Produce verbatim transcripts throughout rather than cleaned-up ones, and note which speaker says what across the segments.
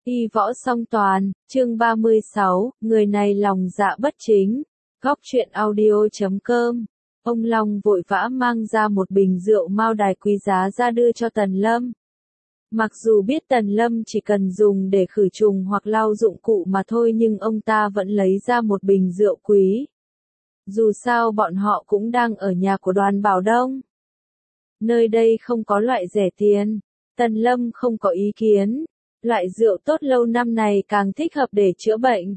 Speaker 1: Y võ song toàn, chương ba mươi sáu, người này lòng dạ bất chính. Góc truyện audio chấm com. Ông Long vội vã mang ra một bình rượu mao đài quý giá ra đưa cho Tần Lâm. Mặc dù biết Tần Lâm chỉ cần dùng để khử trùng hoặc lau dụng cụ mà thôi, nhưng ông ta vẫn lấy ra một bình rượu quý. Dù sao bọn họ cũng đang ở nhà của Đoàn Bảo Đông. Nơi đây không có loại rẻ tiền. Tần Lâm không có ý kiến. Loại rượu tốt lâu năm này càng thích hợp để chữa bệnh.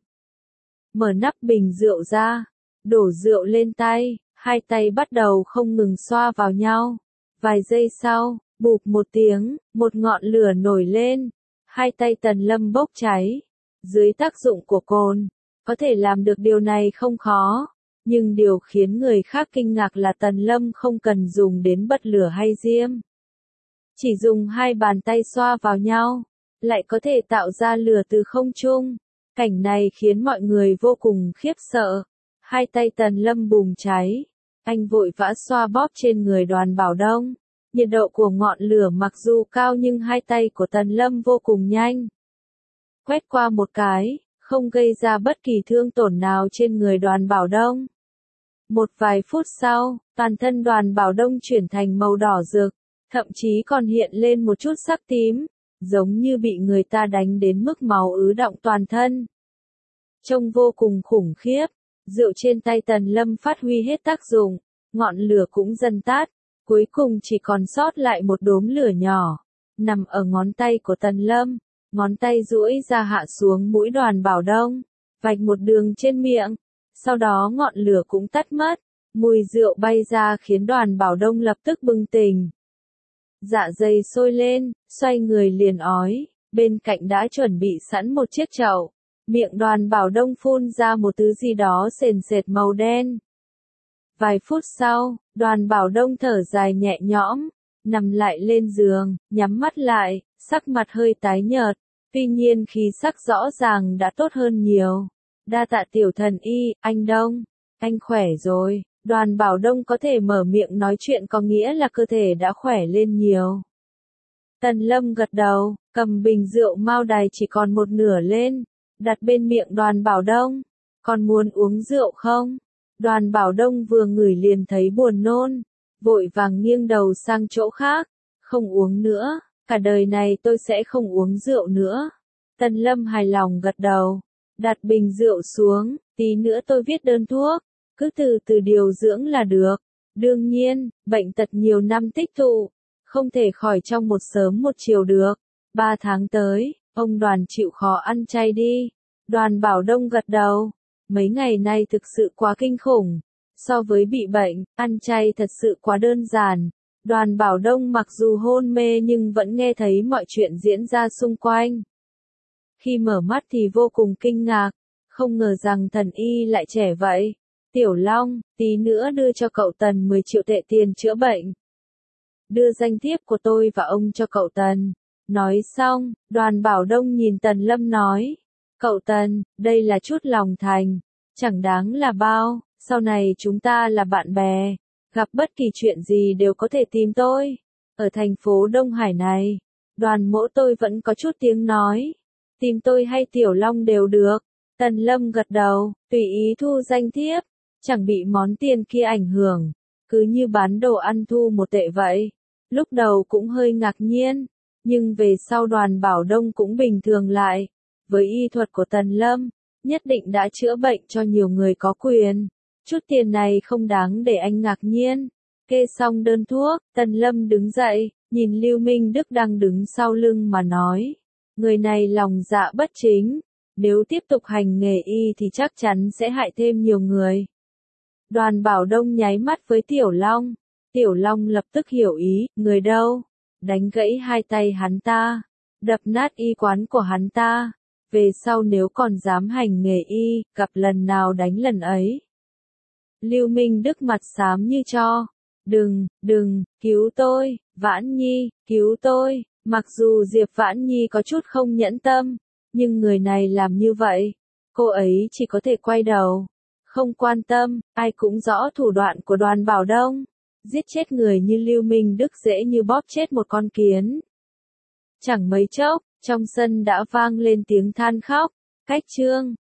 Speaker 1: Mở nắp bình rượu ra, đổ rượu lên tay, hai tay bắt đầu không ngừng xoa vào nhau. Vài giây sau, bụp một tiếng, một ngọn lửa nổi lên. Hai tay Tần Lâm bốc cháy. Dưới tác dụng của cồn, có thể làm được điều này không khó. Nhưng điều khiến người khác kinh ngạc là Tần Lâm không cần dùng đến bật lửa hay diêm. Chỉ dùng hai bàn tay xoa vào nhau, lại có thể tạo ra lửa từ không trung. Cảnh này khiến mọi người vô cùng khiếp sợ. Hai tay Tần Lâm bùng cháy. Anh vội vã xoa bóp trên người Đoàn Bảo Đông. Nhiệt độ của ngọn lửa mặc dù cao nhưng hai tay của Tần Lâm vô cùng nhanh. Quét qua một cái, không gây ra bất kỳ thương tổn nào trên người Đoàn Bảo Đông. Một vài phút sau, toàn thân Đoàn Bảo Đông chuyển thành màu đỏ rực, thậm chí còn hiện lên một chút sắc tím, giống như bị người ta đánh đến mức máu ứ đọng toàn thân. Trông vô cùng khủng khiếp, rượu trên tay Tần Lâm phát huy hết tác dụng, ngọn lửa cũng dần tắt, cuối cùng chỉ còn sót lại một đốm lửa nhỏ, nằm ở ngón tay của Tần Lâm, ngón tay duỗi ra hạ xuống mũi Đoàn Bảo Đông, vạch một đường trên miệng, sau đó ngọn lửa cũng tắt mất, mùi rượu bay ra khiến Đoàn Bảo Đông lập tức bừng tỉnh. Dạ dày sôi lên, xoay người liền ói, bên cạnh đã chuẩn bị sẵn một chiếc chậu, miệng Đoàn Bảo Đông phun ra một thứ gì đó sền sệt màu đen. Vài phút sau, Đoàn Bảo Đông thở dài nhẹ nhõm, nằm lại lên giường, nhắm mắt lại, sắc mặt hơi tái nhợt, tuy nhiên khí sắc rõ ràng đã tốt hơn nhiều. Đa tạ tiểu thần y, anh Đông, anh khỏe rồi. Đoàn Bảo Đông có thể mở miệng nói chuyện có nghĩa là cơ thể đã khỏe lên nhiều. Tần Lâm gật đầu, cầm bình rượu mao đài chỉ còn một nửa lên, đặt bên miệng Đoàn Bảo Đông. Còn muốn uống rượu không? Đoàn Bảo Đông vừa ngửi liền thấy buồn nôn, vội vàng nghiêng đầu sang chỗ khác. Không uống nữa, cả đời này tôi sẽ không uống rượu nữa. Tần Lâm hài lòng gật đầu, đặt bình rượu xuống, tí nữa tôi viết đơn thuốc. Cứ từ từ điều dưỡng là được. Đương nhiên, bệnh tật nhiều năm tích tụ, không thể khỏi trong một sớm một chiều được. Ba tháng tới, ông Đoàn chịu khó ăn chay đi. Đoàn Bảo Đông gật đầu. Mấy ngày nay thực sự quá kinh khủng. So với bị bệnh, ăn chay thật sự quá đơn giản. Đoàn Bảo Đông mặc dù hôn mê nhưng vẫn nghe thấy mọi chuyện diễn ra xung quanh. Khi mở mắt thì vô cùng kinh ngạc, không ngờ rằng thần y lại trẻ vậy. Tiểu Long, tí nữa đưa cho cậu Tần mười triệu tệ tiền chữa bệnh. Đưa danh thiếp của tôi và ông cho cậu Tần. Nói xong, Đoàn Bảo Đông nhìn Tần Lâm nói. Cậu Tần, đây là chút lòng thành. Chẳng đáng là bao, sau này chúng ta là bạn bè. Gặp bất kỳ chuyện gì đều có thể tìm tôi. Ở thành phố Đông Hải này, Đoàn mỗ tôi vẫn có chút tiếng nói. Tìm tôi hay Tiểu Long đều được. Tần Lâm gật đầu, tùy ý thu danh thiếp. Chẳng bị món tiền kia ảnh hưởng, cứ như bán đồ ăn thu một tệ vậy. Lúc đầu cũng hơi ngạc nhiên, nhưng về sau Đoàn Bảo Đông cũng bình thường lại. Với y thuật của Tần Lâm, nhất định đã chữa bệnh cho nhiều người có quyền. Chút tiền này không đáng để anh ngạc nhiên. Kê xong đơn thuốc, Tần Lâm đứng dậy, nhìn Lưu Minh Đức đang đứng sau lưng mà nói. Người này lòng dạ bất chính, nếu tiếp tục hành nghề y thì chắc chắn sẽ hại thêm nhiều người. Đoàn Bảo Đông nháy mắt với Tiểu Long. Tiểu Long lập tức hiểu ý, người đâu? Đánh gãy hai tay hắn ta, đập nát y quán của hắn ta. Về sau nếu còn dám hành nghề y, gặp lần nào đánh lần ấy. Lưu Minh Đức mặt xám như tro. Đừng, đừng, cứu tôi, Vãn Nhi, cứu tôi. Mặc dù Diệp Vãn Nhi có chút không nhẫn tâm, nhưng người này làm như vậy, cô ấy chỉ có thể quay đầu. Không quan tâm, ai cũng rõ thủ đoạn của Đoàn Bảo Đông. Giết chết người như Lưu Minh Đức dễ như bóp chết một con kiến. Chẳng mấy chốc, Trong sân đã vang lên tiếng than khóc. Cách chương